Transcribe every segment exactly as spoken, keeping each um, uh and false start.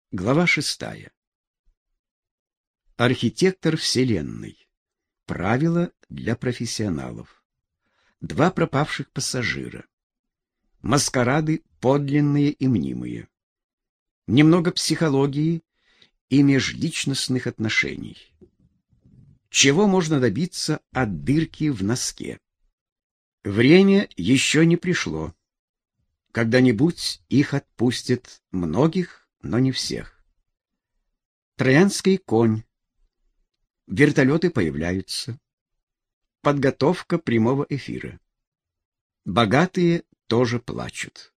Глава шестая. Архитектор Вселенной. Правила для профессионалов. Два пропавших пассажира. Маскарады подлинные и мнимые. Немного психологии и межличностных отношений. Чего можно добиться от дырки в носке? Время еще не пришло. Когда-нибудь их отпустят многих, но не всех. Троянский конь. Вертолеты появляются. Подготовка прямого эфира. Богатые тоже плачут.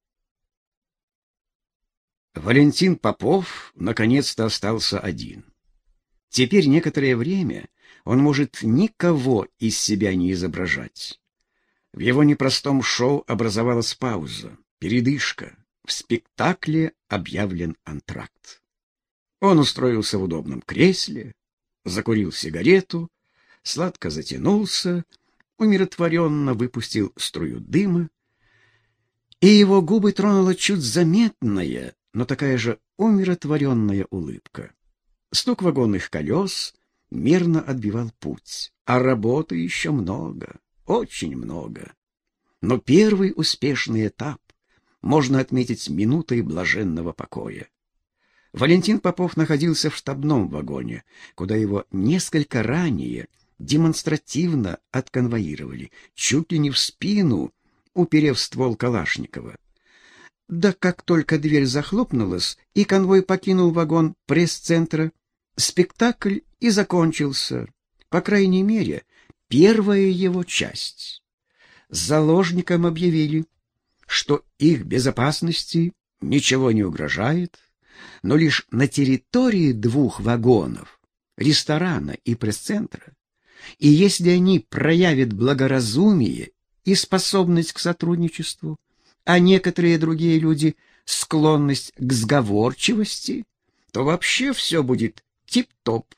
Валентин Попов наконец-то остался один. Теперь некоторое время он может никого из себя не изображать. В его непростом шоу образовалась пауза, передышка. В спектакле объявлен антракт. Он устроился в удобном кресле, закурил сигарету, сладко затянулся, умиротворенно выпустил струю дыма, и его губы тронула чуть заметная, но такая же умиротворенная улыбка. Стук вагонных колес мерно отбивал путь, а работы еще много, очень много. Но первый успешный этап можно отметить минутой блаженного покоя. Валентин Попов находился в штабном вагоне, куда его несколько ранее демонстративно отконвоировали, чуть ли не в спину, уперев ствол Калашникова. Да как только дверь захлопнулась и конвой покинул вагон пресс-центра, спектакль и закончился, по крайней мере, первая его часть. Заложникам объявили, что их безопасности ничего не угрожает, но лишь на территории двух вагонов, ресторана и пресс-центра, и если они проявят благоразумие и способность к сотрудничеству, а некоторые другие люди склонность к сговорчивости, то вообще все будет тип-топ.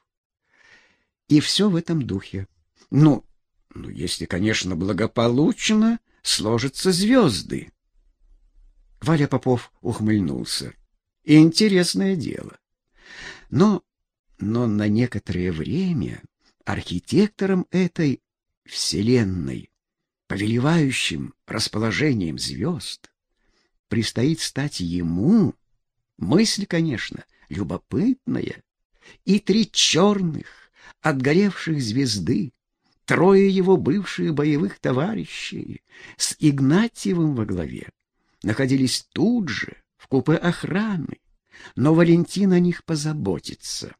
И все в этом духе. Ну, ну если, конечно, благополучно сложатся звезды. Валя Попов ухмыльнулся. Интересное дело. Но, но на некоторое время архитектором этой вселенной, повелевающим расположением звезд, предстоит стать ему. Мысль, конечно, любопытная. И три черных, отгоревших звезды, трое его бывших боевых товарищей с Игнатьевым во главе, находились тут же, в купе охраны, но Валентин о них позаботится.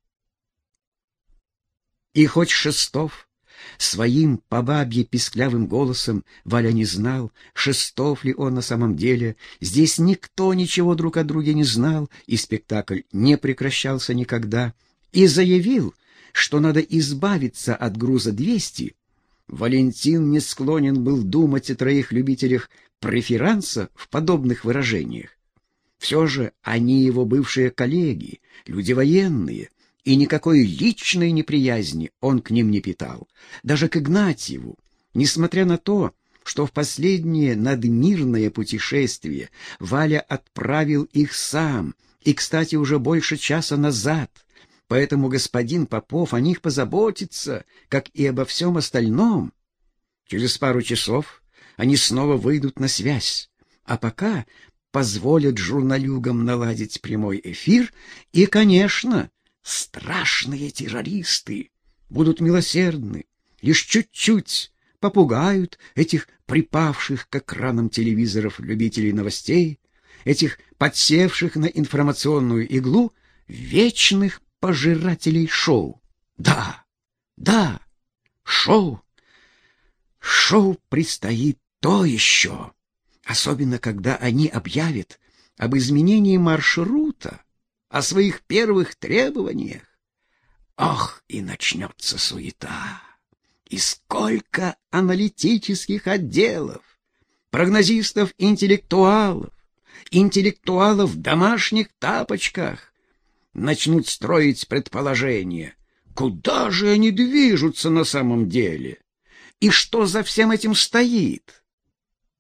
И хоть Шестов своим по бабье писклявым голосом, Валя не знал, Шестов ли он на самом деле, здесь никто ничего друг о друге не знал, и спектакль не прекращался никогда, и заявил, что надо избавиться от груза двести, Валентин не склонен был думать о троих любителях преферанса в подобных выражениях. Все же они его бывшие коллеги, люди военные, и никакой личной неприязни он к ним не питал, даже к Игнатьеву, несмотря на то, что в последнее надмирное путешествие Валя отправил их сам, и, кстати, уже больше часа назад, поэтому господин Попов о них позаботится, как и обо всем остальном. Через пару часов они снова выйдут на связь, а пока позволят журналюгам наладить прямой эфир, и, конечно, страшные террористы будут милосердны, лишь чуть-чуть попугают этих припавших к экранам телевизоров любителей новостей, этих подсевших на информационную иглу вечных пожирателей шоу. Да, да, шоу. Шоу предстоит то еще, особенно когда они объявят об изменении маршрута, о своих первых требованиях. Ох, и начнется суета. И сколько аналитических отделов, прогнозистов-интеллектуалов, интеллектуалов в домашних тапочках начнут строить предположения, куда же они движутся на самом деле, и что за всем этим стоит.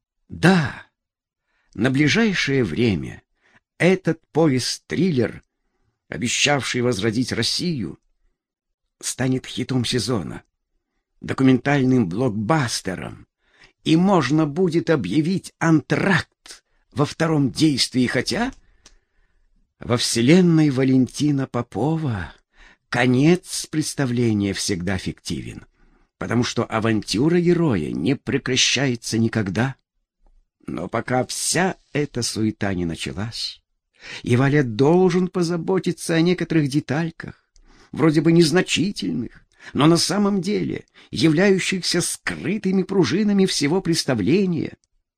Да, на ближайшее время этот повесть-триллер обещавший возродить Россию, станет хитом сезона, документальным блокбастером, и можно будет объявить антракт во втором действии, хотя во вселенной Валентина Попова конец представления всегда фиктивен, потому что авантюра героя не прекращается никогда. Но пока вся эта суета не началась, и Валя должен позаботиться о некоторых детальках, вроде бы незначительных, но на самом деле являющихся скрытыми пружинами всего представления.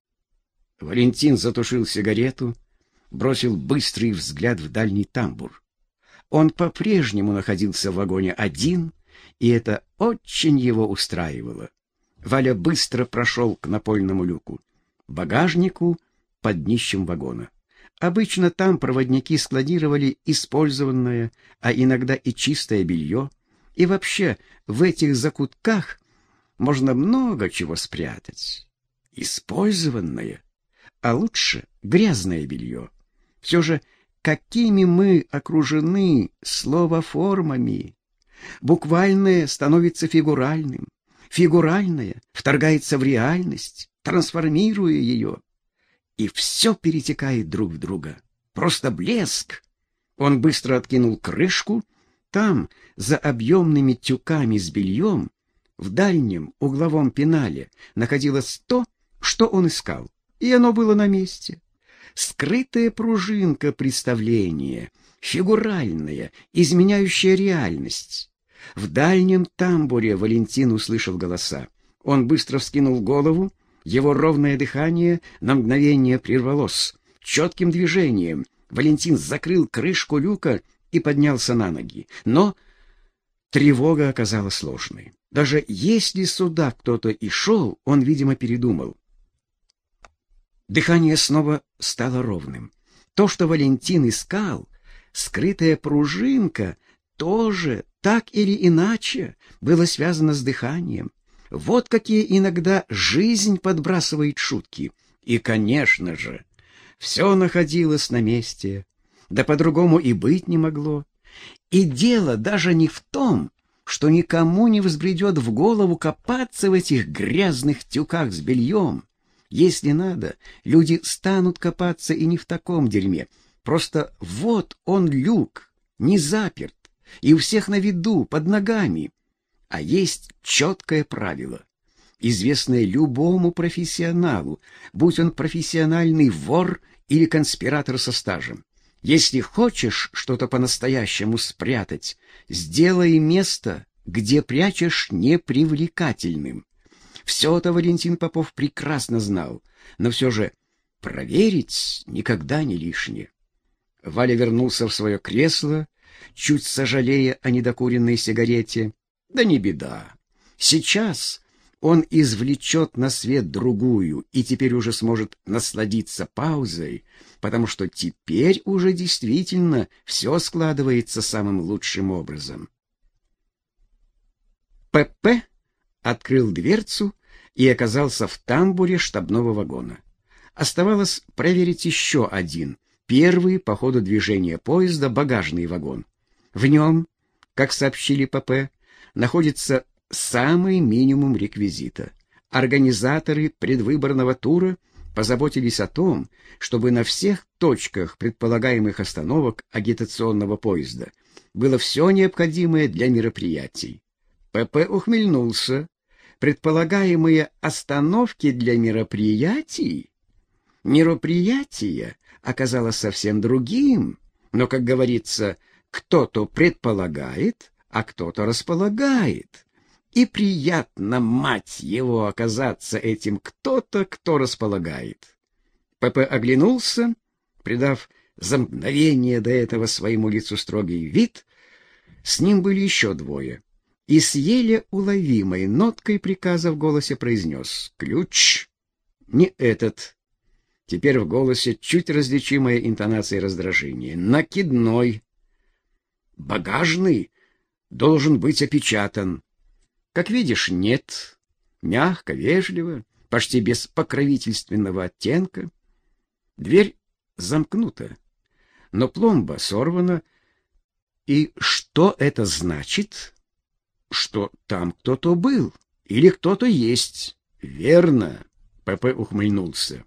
Валентин затушил сигарету, бросил быстрый взгляд в дальний тамбур. Он по-прежнему находился в вагоне один, и это очень его устраивало. Валя быстро прошел к напольному люку, багажнику под днищем вагона. Обычно там проводники складировали использованное, а иногда и чистое белье. И вообще в этих закутках можно много чего спрятать. Использованное, а лучше грязное белье. Все же, какими мы окружены словоформами. Буквальное становится фигуральным, фигуральное вторгается в реальность, трансформируя ее. И все перетекает друг в друга. Просто блеск. Он быстро откинул крышку. Там, за объемными тюками с бельем, в дальнем угловом пенале находилось то, что он искал. И оно было на месте. Скрытая пружинка представления, фигуральная, изменяющая реальность. В дальнем тамбуре Валентин услышал голоса. Он быстро вскинул голову. Его ровное дыхание на мгновение прервалось. Четким движением Валентин закрыл крышку люка и поднялся на ноги. Но тревога оказалась ложной. Даже если сюда кто-то и шел, он, видимо, передумал. Дыхание снова стало ровным. То, что Валентин искал, скрытая пружинка, тоже так или иначе было связано с дыханием. Вот какие иногда жизнь подбрасывает шутки. И, конечно же, все находилось на месте. Да по-другому и быть не могло. И дело даже не в том, что никому не взбредет в голову копаться в этих грязных тюках с бельем. Если надо, люди станут копаться и не в таком дерьме. Просто вот он люк, не заперт, и у всех на виду, под ногами. А есть четкое правило, известное любому профессионалу, будь он профессиональный вор или конспиратор со стажем. Если хочешь что-то по-настоящему спрятать, сделай место, где прячешь, непривлекательным. Все это Валентин Попов прекрасно знал, но все же проверить никогда не лишнее. Валя вернулся в свое кресло, чуть сожалея о недокуренной сигарете. Да не беда. Сейчас он извлечет на свет другую и теперь уже сможет насладиться паузой, потому что теперь уже действительно все складывается самым лучшим образом. ПП открыл дверцу и оказался в тамбуре штабного вагона. Оставалось проверить еще один, первый по ходу движения поезда багажный вагон. В нем, как сообщили ПП, находится самый минимум реквизита. Организаторы предвыборного тура позаботились о том, чтобы на всех точках предполагаемых остановок агитационного поезда было все необходимое для мероприятий. ПП ухмыльнулся. Предполагаемые остановки для мероприятий? Мероприятие оказалось совсем другим, но, как говорится, кто-то предполагает, а кто-то располагает. И приятно, мать его, оказаться этим кто-то, кто располагает. ПП оглянулся, придав за мгновение до этого своему лицу строгий вид. С ним были еще двое. И с еле уловимой ноткой приказа в голосе произнес: «Ключ! Не этот». Теперь в голосе чуть различимая интонация раздражения. «Накидной! Багажный должен быть опечатан. Как видишь, нет». Мягко, вежливо, почти без покровительственного оттенка. Дверь замкнута, но пломба сорвана. И что это значит? Что там кто-то был или кто-то есть. Верно, ПП ухмыльнулся.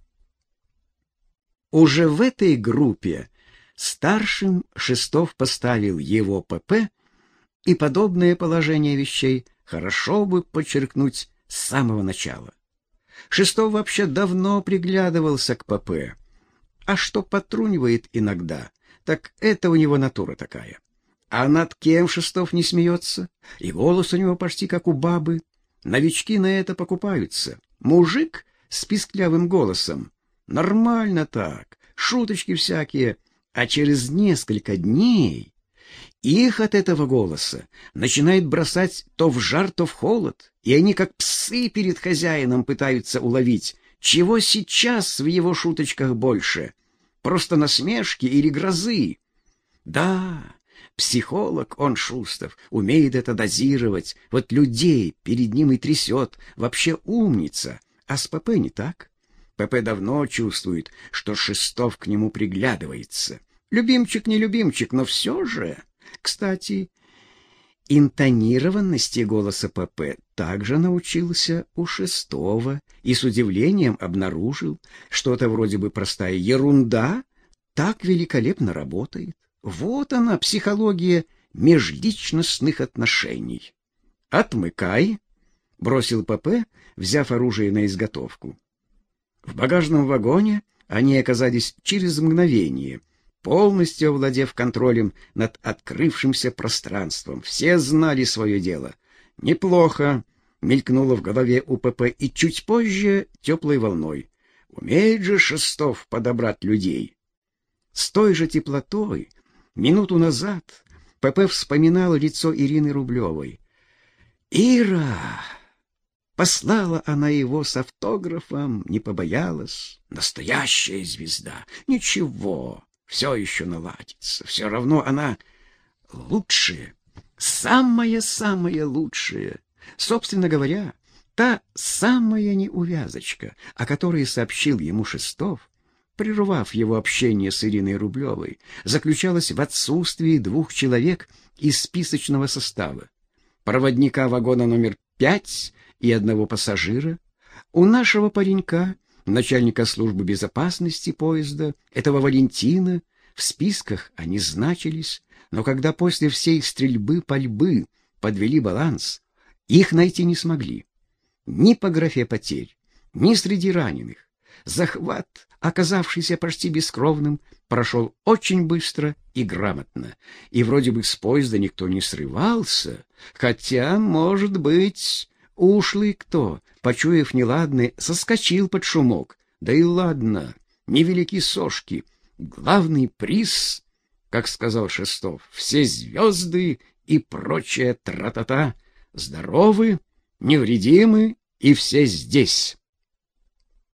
Уже в этой группе старшим Шестов поставил его ПП, и подобное положение вещей хорошо бы подчеркнуть с самого начала. Шестов вообще давно приглядывался к ПП, а что потрунивает иногда, так это у него натура такая. А над кем Шестов не смеется, и голос у него почти как у бабы. Новички на это покупаются. Мужик с писклявым голосом. Нормально так, шуточки всякие. А через несколько дней их от этого голоса начинает бросать то в жар, то в холод, и они как псы перед хозяином пытаются уловить, чего сейчас в его шуточках больше — просто насмешки или грозы. Да, психолог он, Шустов, умеет это дозировать, вот людей перед ним и трясет, вообще умница, а с ПП не так. ПП давно чувствует, что Шестов к нему приглядывается. Любимчик не любимчик, но все же... Кстати, интонированности голоса ПП также научился у Шестова и с удивлением обнаружил, что это вроде бы простая ерунда так великолепно работает. Вот она, психология межличностных отношений. «Отмыкай», — бросил ПП, взяв оружие на изготовку. В багажном вагоне они оказались через мгновение, полностью овладев контролем над открывшимся пространством. Все знали свое дело. «Неплохо», — мелькнуло в голове у ПП, и чуть позже теплой волной. «Умеет же Шестов подобрать людей». С той же теплотой минуту назад ПП вспоминал лицо Ирины Рублевой. «Ира!» Послала она его с автографом, не побоялась. Настоящая звезда. Ничего, все еще наладится. Все равно она лучшая, самая-самая лучшая. Собственно говоря, та самая неувязочка, о которой сообщил ему Шестов, прервав его общение с Ириной Рублевой, заключалась в отсутствии двух человек из списочного состава. Проводника вагона номер пять и одного пассажира. У нашего паренька, начальника службы безопасности поезда, этого Валентина, в списках они значились, но когда после всей стрельбы-пальбы подвели баланс, их найти не смогли. Ни по графе потерь, ни среди раненых. Захват, оказавшийся почти бескровным, прошел очень быстро и грамотно, и вроде бы с поезда никто не срывался, хотя, может быть, ушлый кто, почуяв неладное, соскочил под шумок. Да и ладно, невелики сошки. Главный приз, как сказал Шестов, все звезды и прочая тра-та-та, здоровы, невредимы и все здесь.